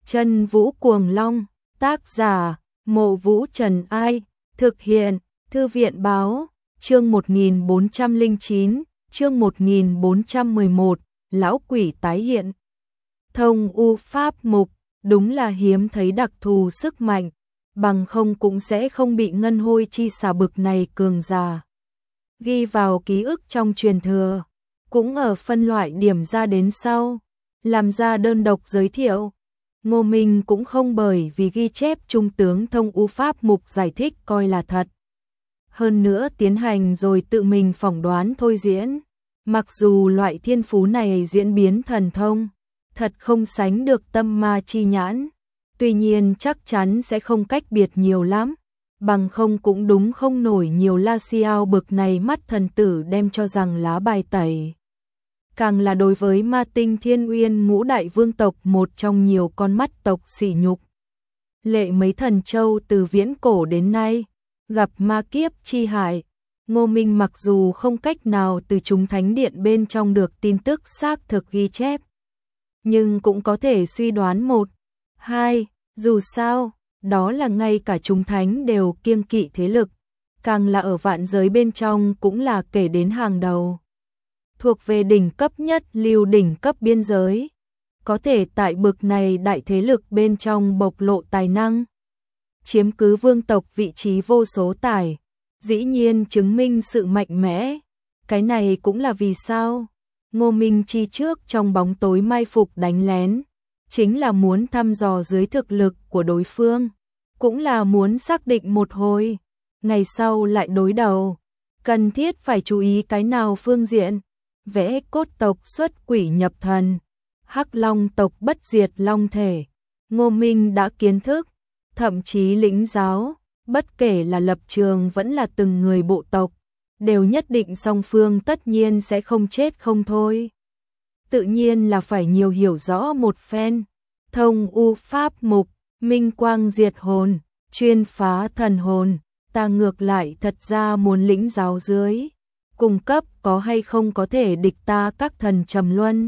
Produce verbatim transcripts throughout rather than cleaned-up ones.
Chân Vũ Cuồng Long, tác giả, Mộ Vũ Trần Ai, thực hiện, Thư viện Báo, chương một nghìn bốn trăm lẻ chín, chương một nghìn bốn trăm mười một, Lão Quỷ tái hiện. Thông U Pháp Mục, đúng là hiếm thấy đặc thù sức mạnh, bằng không cũng sẽ không bị ngân hôi chi xà bực này cường giả. Ghi vào ký ức trong truyền thừa, cũng ở phân loại điểm ra đến sau, làm ra đơn độc giới thiệu. Ngô Minh cũng không bởi vì ghi chép trung tướng Thông U Pháp Mục giải thích coi là thật. Hơn nữa tiến hành rồi tự mình phỏng đoán thôi diễn. Mặc dù loại thiên phú này diễn biến thần thông, thật không sánh được tâm ma chi nhãn. Tuy nhiên chắc chắn sẽ không cách biệt nhiều lắm. Bằng không cũng đúng không nổi nhiều La Xiao bực này mắt thần tử đem cho rằng lá bài tẩy. Càng là đối với ma tinh Thiên Uyên ngũ đại vương tộc một trong nhiều con mắt tộc sỉ nhục. Lệ mấy thần châu từ viễn cổ đến nay, gặp ma kiếp chi hại. Ngô Minh mặc dù không cách nào từ chúng thánh điện bên trong được tin tức xác thực ghi chép, nhưng cũng có thể suy đoán một, hai, dù sao, đó là ngay cả chúng thánh đều kiêng kỵ thế lực, càng là ở vạn giới bên trong cũng là kể đến hàng đầu. Thuộc về đỉnh cấp nhất lưu đỉnh cấp biên giới, có thể tại bực này đại thế lực bên trong bộc lộ tài năng, chiếm cứ vương tộc vị trí vô số tài, dĩ nhiên chứng minh sự mạnh mẽ. Cái này cũng là vì sao Ngô Minh chi trước trong bóng tối mai phục đánh lén, chính là muốn thăm dò dưới thực lực của đối phương, cũng là muốn xác định một hồi, ngày sau lại đối đầu, cần thiết phải chú ý cái nào phương diện. Vẽ cốt tộc xuất quỷ nhập thần, Hắc Long tộc bất diệt long thể, Ngô Minh đã kiến thức, thậm chí lĩnh giáo, bất kể là lập trường vẫn là từng người bộ tộc, đều nhất định song phương tất nhiên sẽ không chết không thôi. Tự nhiên là phải nhiều hiểu rõ một phen. Thông U Pháp Mục, minh quang diệt hồn, chuyên phá thần hồn, ta ngược lại thật ra muốn lĩnh giáo dưới. Cung cấp có hay không có thể địch ta các thần trầm luân.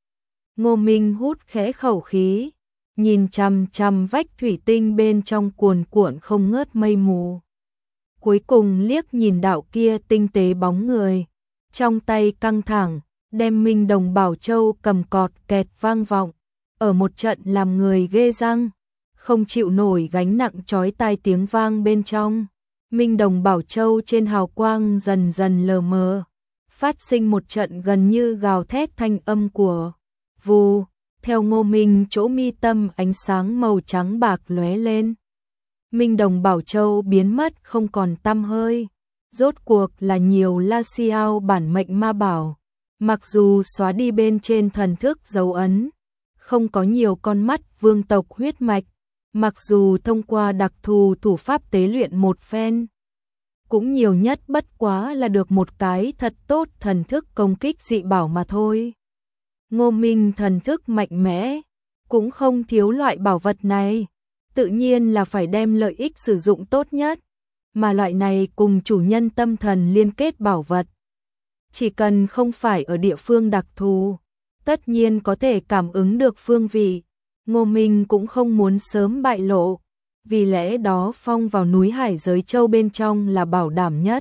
Ngô Minh hút khẽ khẩu khí, nhìn chằm chằm vách thủy tinh bên trong cuồn cuộn không ngớt mây mù. Cuối cùng liếc nhìn đạo kia tinh tế bóng người, trong tay căng thẳng, đem Minh Đồng Bảo Châu cầm cọt kẹt vang vọng, ở một trận làm người ghê răng, không chịu nổi gánh nặng chói tai tiếng vang bên trong. Minh Đồng Bảo Châu trên hào quang dần dần lờ mờ, phát sinh một trận gần như gào thét thanh âm của vù, theo Ngô Minh chỗ mi tâm ánh sáng màu trắng bạc lóe lên. Minh Đồng Bảo Châu biến mất không còn tăm hơi, rốt cuộc là nhiều La Xiao bản mệnh ma bảo, mặc dù xóa đi bên trên thần thức dấu ấn, không có nhiều con mắt vương tộc huyết mạch. Mặc dù thông qua đặc thù thủ pháp tế luyện một phen, cũng nhiều nhất bất quá là được một cái thật tốt thần thức công kích dị bảo mà thôi. Ngô Minh thần thức mạnh mẽ, cũng không thiếu loại bảo vật này, tự nhiên là phải đem lợi ích sử dụng tốt nhất, mà loại này cùng chủ nhân tâm thần liên kết bảo vật. Chỉ cần không phải ở địa phương đặc thù, tất nhiên có thể cảm ứng được phương vị. Ngô Minh cũng không muốn sớm bại lộ, vì lẽ đó phong vào núi Hải Giới Châu bên trong là bảo đảm nhất.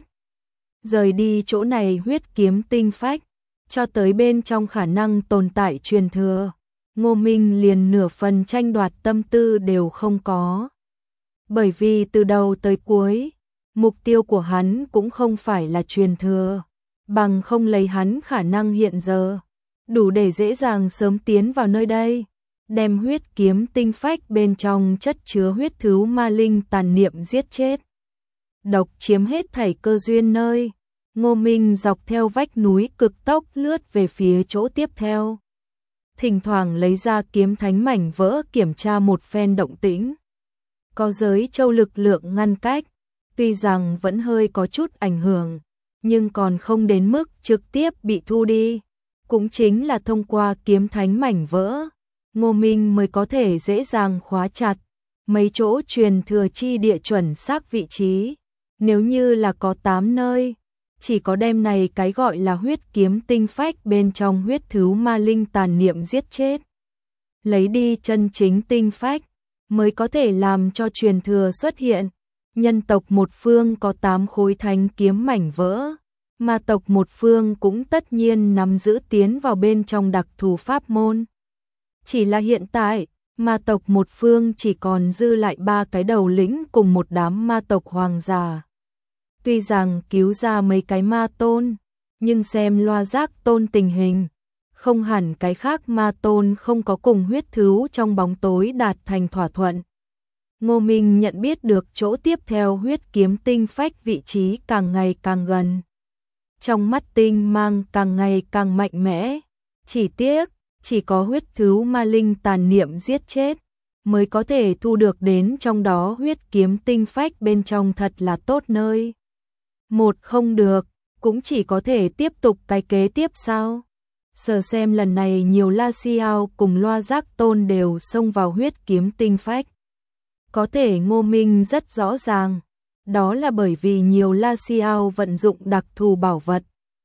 Rời đi chỗ này huyết kiếm tinh phách, cho tới bên trong khả năng tồn tại truyền thừa, Ngô Minh liền nửa phần tranh đoạt tâm tư đều không có. Bởi vì từ đầu tới cuối, mục tiêu của hắn cũng không phải là truyền thừa, bằng không lấy hắn khả năng hiện giờ, đủ để dễ dàng sớm tiến vào nơi đây. Đem huyết kiếm tinh phách bên trong chất chứa huyết thứu ma linh tàn niệm giết chết. Độc chiếm hết thảy cơ duyên nơi. Ngô Minh dọc theo vách núi cực tốc lướt về phía chỗ tiếp theo. Thỉnh thoảng lấy ra kiếm thánh mảnh vỡ kiểm tra một phen động tĩnh. Có giới châu lực lượng ngăn cách, tuy rằng vẫn hơi có chút ảnh hưởng, nhưng còn không đến mức trực tiếp bị thu đi. Cũng chính là thông qua kiếm thánh mảnh vỡ, Ngô Minh mới có thể dễ dàng khóa chặt mấy chỗ truyền thừa chi địa chuẩn xác vị trí. Nếu như là có tám nơi, chỉ có đem này cái gọi là huyết kiếm tinh phách bên trong huyết thứu ma linh tàn niệm giết chết, lấy đi chân chính tinh phách, mới có thể làm cho truyền thừa xuất hiện. Nhân tộc một phương có tám khối thánh kiếm mảnh vỡ, ma tộc một phương cũng tất nhiên nắm giữ tiến vào bên trong đặc thù pháp môn. Chỉ là hiện tại, ma tộc một phương chỉ còn dư lại ba cái đầu lĩnh cùng một đám ma tộc hoàng giả. Tuy rằng cứu ra mấy cái ma tôn, nhưng xem loa giác tôn tình hình, không hẳn cái khác ma tôn không có cùng huyết thứu trong bóng tối đạt thành thỏa thuận. Ngô Minh nhận biết được chỗ tiếp theo huyết kiếm tinh phách vị trí càng ngày càng gần. Trong mắt tinh mang càng ngày càng mạnh mẽ, chỉ tiếc, chỉ có huyết thứu ma linh tàn niệm giết chết, mới có thể thu được đến trong đó huyết kiếm tinh phách bên trong thật là tốt nơi. Một không được, cũng chỉ có thể tiếp tục cái kế tiếp sao. Sở xem lần này nhiều La Xiao cùng loa giác tôn đều xông vào huyết kiếm tinh phách. Có thể Ngô Minh rất rõ ràng, đó là bởi vì nhiều La Xiao vận dụng đặc thù bảo vật,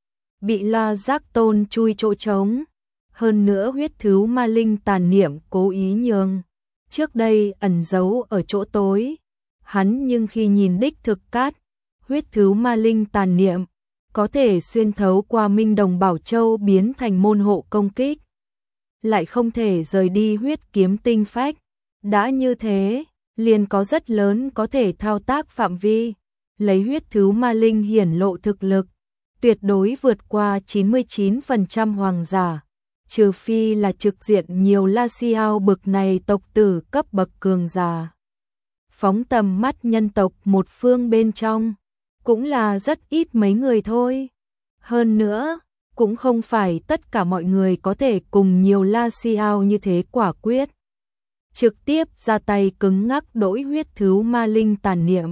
bị loa giác tôn chui chỗ trống. Hơn nữa huyết thứu ma linh tàn niệm cố ý nhường trước đây ẩn giấu ở chỗ tối. Hắn nhưng khi nhìn đích thực cát, huyết thứu ma linh tàn niệm có thể xuyên thấu qua Minh Đồng Bảo Châu biến thành môn hộ công kích, lại không thể rời đi huyết kiếm tinh phách. Đã như thế, liền có rất lớn có thể thao tác phạm vi, lấy huyết thứu ma linh hiển lộ thực lực, tuyệt đối vượt qua chín mươi chín phần trăm hoàng giả, trừ phi là trực diện nhiều La Xiao bực này tộc tử cấp bậc cường giả. Phóng tầm mắt nhân tộc một phương bên trong, cũng là rất ít mấy người thôi. Hơn nữa, cũng không phải tất cả mọi người có thể cùng nhiều La Xiao như thế quả quyết. Trực tiếp ra tay cứng ngắc đổi huyết thứu ma linh tàn niệm.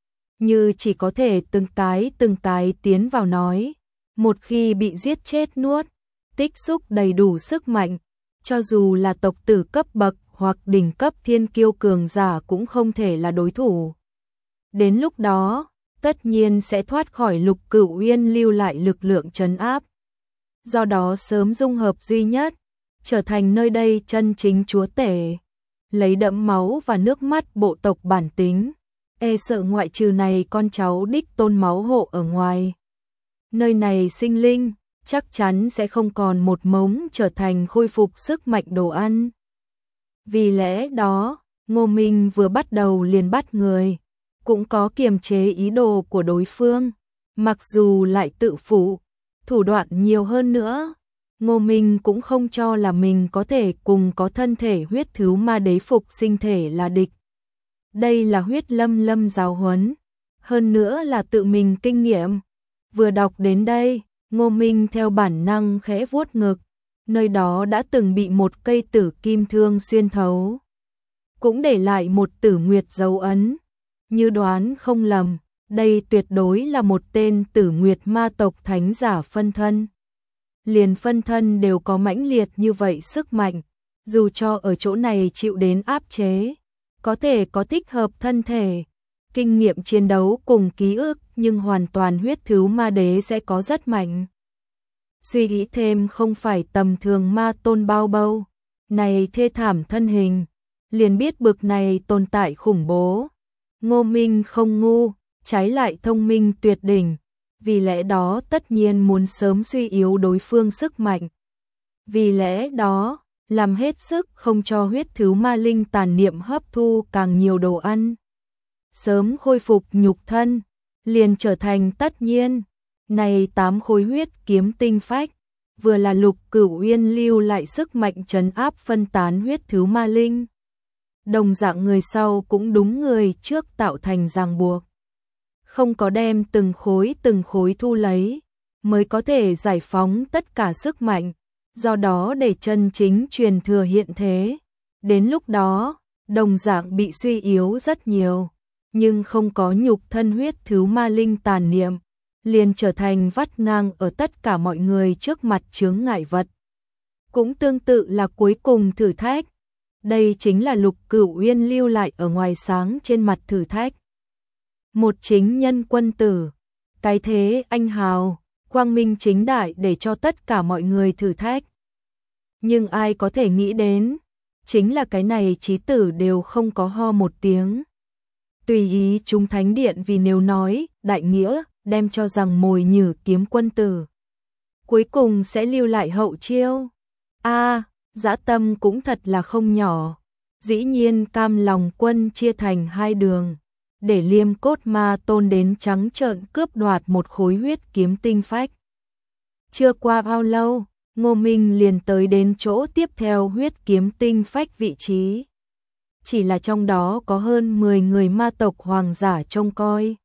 Như chỉ có thể từng cái từng cái tiến vào nói. Một khi bị giết chết nuốt, tích xúc đầy đủ sức mạnh, cho dù là tộc tử cấp bậc hoặc đỉnh cấp thiên kiêu cường giả cũng không thể là đối thủ. Đến lúc đó, tất nhiên sẽ thoát khỏi Lục Cửu Uyên lưu lại lực lượng trấn áp. Do đó sớm dung hợp duy nhất, trở thành nơi đây chân chính chúa tể. Lấy đẫm máu và nước mắt bộ tộc bản tính, e sợ ngoại trừ này con cháu đích tôn máu hộ ở ngoài. Nơi này sinh linh, chắc chắn sẽ không còn một mống trở thành khôi phục sức mạnh đồ ăn. Vì lẽ đó, Ngô Minh vừa bắt đầu liền bắt người, cũng có kiềm chế ý đồ của đối phương, mặc dù lại tự phụ, thủ đoạn nhiều hơn nữa. Ngô Minh cũng không cho là mình có thể cùng có thân thể huyết thứu ma đế phục sinh thể là địch. Đây là huyết lâm lâm giáo huấn, hơn nữa là tự mình kinh nghiệm. Vừa đọc đến đây, Ngô Minh theo bản năng khẽ vuốt ngực, nơi đó đã từng bị một cây tử kim thương xuyên thấu, cũng để lại một tử nguyệt dấu ấn. Như đoán không lầm, đây tuyệt đối là một tên tử nguyệt ma tộc thánh giả phân thân. Liền phân thân đều có mãnh liệt như vậy sức mạnh, dù cho ở chỗ này chịu đến áp chế, có thể có thích hợp thân thể, kinh nghiệm chiến đấu cùng ký ức, nhưng hoàn toàn huyết thứu ma đế sẽ có rất mạnh. Suy nghĩ thêm không phải tầm thường ma tôn bao bâu, này thê thảm thân hình, liền biết bực này tồn tại khủng bố. Ngô Minh không ngu, trái lại thông minh tuyệt đỉnh, vì lẽ đó tất nhiên muốn sớm suy yếu đối phương sức mạnh. Vì lẽ đó, làm hết sức không cho huyết thứu ma linh tàn niệm hấp thu càng nhiều đồ ăn. Sớm khôi phục nhục thân, liền trở thành tất nhiên. Này tám khối huyết kiếm tinh phách, vừa là Lục Cửu Uyên lưu lại sức mạnh trấn áp phân tán huyết thứu ma linh. Đồng dạng người sau cũng đúng người trước tạo thành ràng buộc. Không có đem từng khối từng khối thu lấy, mới có thể giải phóng tất cả sức mạnh, do đó để chân chính truyền thừa hiện thế. Đến lúc đó, đồng dạng bị suy yếu rất nhiều, nhưng không có nhục thân huyết thứu ma linh tàn niệm, liền trở thành vắt ngang ở tất cả mọi người trước mặt chướng ngại vật. Cũng tương tự là cuối cùng thử thách. Đây chính là Lục Cửu Uyên lưu lại ở ngoài sáng trên mặt thử thách. Một chính nhân quân tử, cái thế anh hào, quang minh chính đại để cho tất cả mọi người thử thách. Nhưng ai có thể nghĩ đến, chính là cái này chí tử đều không có ho một tiếng. Tùy ý chúng thánh điện vì nếu nói, đại nghĩa, đem cho rằng mồi nhử kiếm quân tử. Cuối cùng sẽ lưu lại hậu chiêu. A, dã tâm cũng thật là không nhỏ. Dĩ nhiên cam lòng quân chia thành hai đường, để Liêm Cốt Ma Tôn đến trắng trợn cướp đoạt một khối huyết kiếm tinh phách. Chưa qua bao lâu, Ngô Minh liền tới đến chỗ tiếp theo huyết kiếm tinh phách vị trí. Chỉ là trong đó có hơn mười người ma tộc hoàng giả trông coi.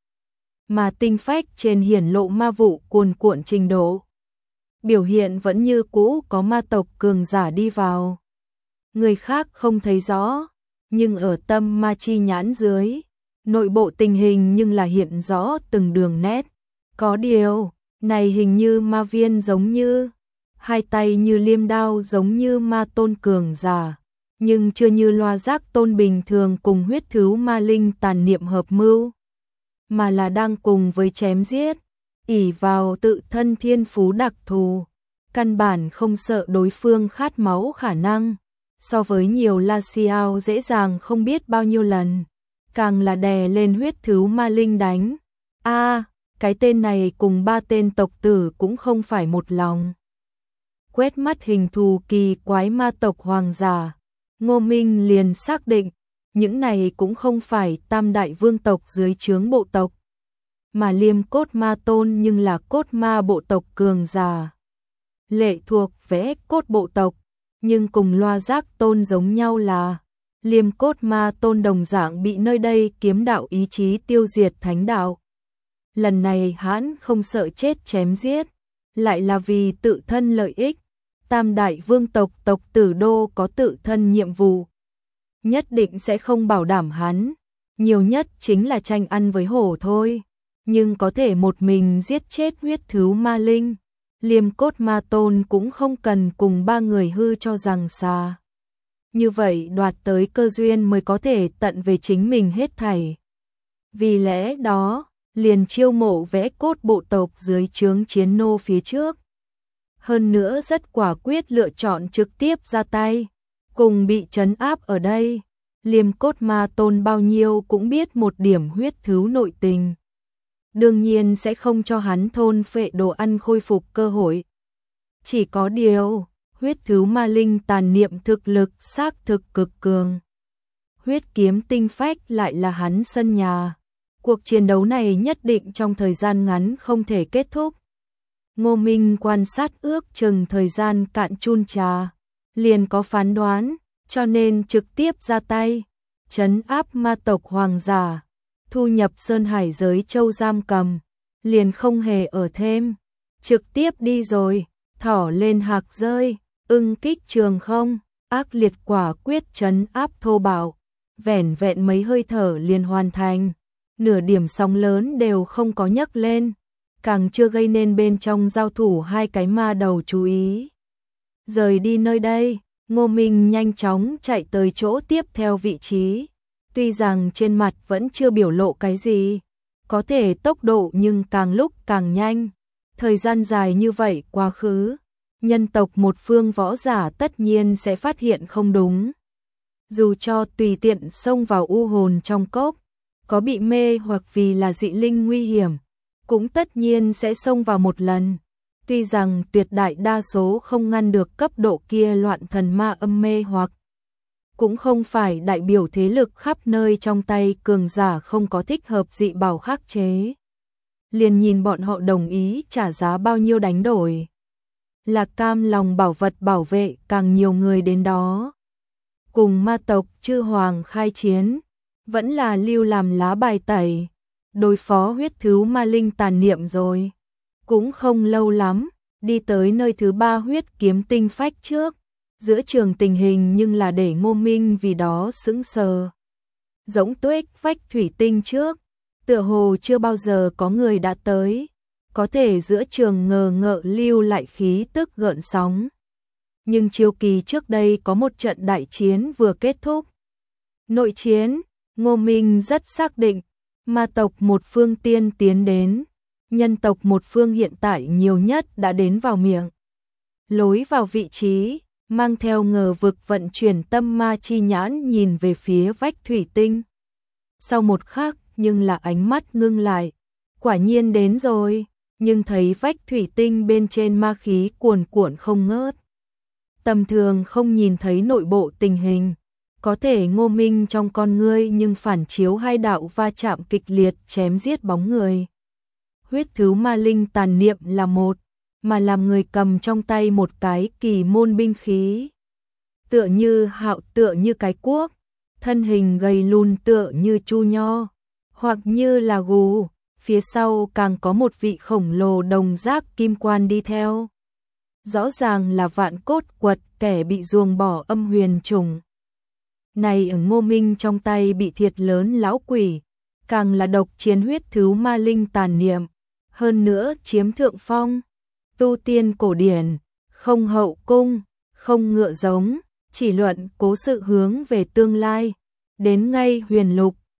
Mà tinh phách trên hiển lộ ma vụ cuồn cuộn trình độ. Biểu hiện vẫn như cũ có ma tộc cường giả đi vào. Người khác không thấy rõ, nhưng ở tâm ma chi nhãn dưới, nội bộ tình hình nhưng là hiện rõ từng đường nét. Có điều, này hình như ma viên giống như, hai tay như liêm đao giống như ma tôn cường giả, nhưng chưa như loa giác tôn bình thường cùng huyết thứu ma linh tàn niệm hợp mưu, mà là đang cùng với chém giết, ỷ vào tự thân thiên phú đặc thù, căn bản không sợ đối phương khát máu khả năng, so với nhiều La Xiao dễ dàng không biết bao nhiêu lần, càng là đè lên huyết thứu ma linh đánh. A, à, cái tên này cùng ba tên tộc tử cũng không phải một lòng. Quét mắt hình thù kỳ quái ma tộc hoàng giả, Ngô Minh liền xác định, những này cũng không phải tam đại vương tộc dưới trướng bộ tộc, mà Liêm Cốt Ma Tôn nhưng là cốt ma bộ tộc cường giả. Lệ thuộc vẽ cốt bộ tộc, nhưng cùng loa giác tôn giống nhau là Liêm Cốt Ma Tôn đồng dạng bị nơi đây kiếm đạo ý chí tiêu diệt thánh đạo. Lần này hắn không sợ chết chém giết, lại là vì tự thân lợi ích. Tam đại vương tộc tộc tử đô có tự thân nhiệm vụ, nhất định sẽ không bảo đảm hắn, nhiều nhất chính là tranh ăn với hổ thôi, nhưng có thể một mình giết chết huyết thứu ma linh, Liêm Cốt Ma Tôn cũng không cần cùng ba người hư cho rằng xa. Như vậy đoạt tới cơ duyên mới có thể tận về chính mình hết thảy. Vì lẽ đó, liền chiêu mộ vẽ cốt bộ tộc dưới trướng chiến nô phía trước. Hơn nữa rất quả quyết lựa chọn trực tiếp ra tay, cùng bị trấn áp ở đây. Liêm Cốt Ma Tôn bao nhiêu cũng biết một điểm huyết thứu nội tình. Đương nhiên sẽ không cho hắn thôn phệ đồ ăn khôi phục cơ hội. Chỉ có điều, huyết thứu ma linh tàn niệm thực lực xác thực cực cường. Huyết kiếm tinh phách lại là hắn sân nhà. Cuộc chiến đấu này nhất định trong thời gian ngắn không thể kết thúc. Ngô Minh quan sát ước chừng thời gian cạn chun trà, liền có phán đoán, cho nên trực tiếp ra tay, trấn áp ma tộc hoàng giả, thu nhập Sơn Hải giới châu giam cầm, liền không hề ở thêm, trực tiếp đi rồi, thỏ lên hạc rơi, ưng kích trường không, ác liệt quả quyết trấn áp thô bạo, vẻn vẹn mấy hơi thở liền hoàn thành, nửa điểm sóng lớn đều không có nhấc lên. Càng chưa gây nên bên trong giao thủ hai cái ma đầu chú ý. Rời đi nơi đây, Ngô Minh nhanh chóng chạy tới chỗ tiếp theo vị trí. Tuy rằng trên mặt vẫn chưa biểu lộ cái gì, có thể tốc độ nhưng càng lúc càng nhanh. Thời gian dài như vậy quá khứ, nhân tộc một phương võ giả tất nhiên sẽ phát hiện không đúng. Dù cho tùy tiện xông vào u hồn trong cốc, có bị mê hoặc vì là dị linh nguy hiểm, cũng tất nhiên sẽ xông vào một lần. Tuy rằng tuyệt đại đa số không ngăn được cấp độ kia loạn thần ma âm mê hoặc, cũng không phải đại biểu thế lực khắp nơi trong tay cường giả không có thích hợp dị bảo khắc chế. Liền nhìn bọn họ đồng ý trả giá bao nhiêu đánh đổi. Là cam lòng bảo vật bảo vệ càng nhiều người đến đó. Cùng ma tộc chư hoàng khai chiến, vẫn là lưu làm lá bài tẩy. Đối phó huyết thứu ma linh tàn niệm rồi. Cũng không lâu lắm, đi tới nơi thứ ba huyết kiếm tinh phách trước. Giữa trường tình hình nhưng là để Ngô Minh vì đó sững sờ. Giống tuếch phách thủy tinh trước, tựa hồ chưa bao giờ có người đã tới. Có thể giữa trường ngờ ngợ lưu lại khí tức gợn sóng. Nhưng chiêu kỳ trước đây có một trận đại chiến vừa kết thúc. Nội chiến, Ngô Minh rất xác định. Ma tộc một phương tiên tiến đến, nhân tộc một phương hiện tại nhiều nhất đã đến vào miệng. Lối vào vị trí, mang theo ngờ vực vận chuyển tâm ma chi nhãn nhìn về phía vách thủy tinh. Sau một khắc, nhưng là ánh mắt ngưng lại, quả nhiên đến rồi, nhưng thấy vách thủy tinh bên trên ma khí cuồn cuộn không ngớt. Tầm thường không nhìn thấy nội bộ tình hình, có thể Ngô Minh trong con ngươi nhưng phản chiếu hai đạo va chạm kịch liệt chém giết bóng người. Huyết thứ ma linh tàn niệm là một, mà làm người cầm trong tay một cái kỳ môn binh khí. Tựa như hạo, tựa như cái cuốc, thân hình gầy lùn tựa như chu nho, hoặc như là gù, phía sau càng có một vị khổng lồ đồng giác kim quan đi theo. Rõ ràng là vạn cốt quật, kẻ bị ruồng bỏ âm huyền trùng. Này ở Ngô Minh trong tay bị thiệt lớn lão quỷ, càng là độc chiến huyết thứ ma linh tàn niệm, hơn nữa chiếm thượng phong. Tu tiên cổ điển, không hậu cung, không ngựa giống, chỉ luận cố sự hướng về tương lai. Đến ngay huyền lục,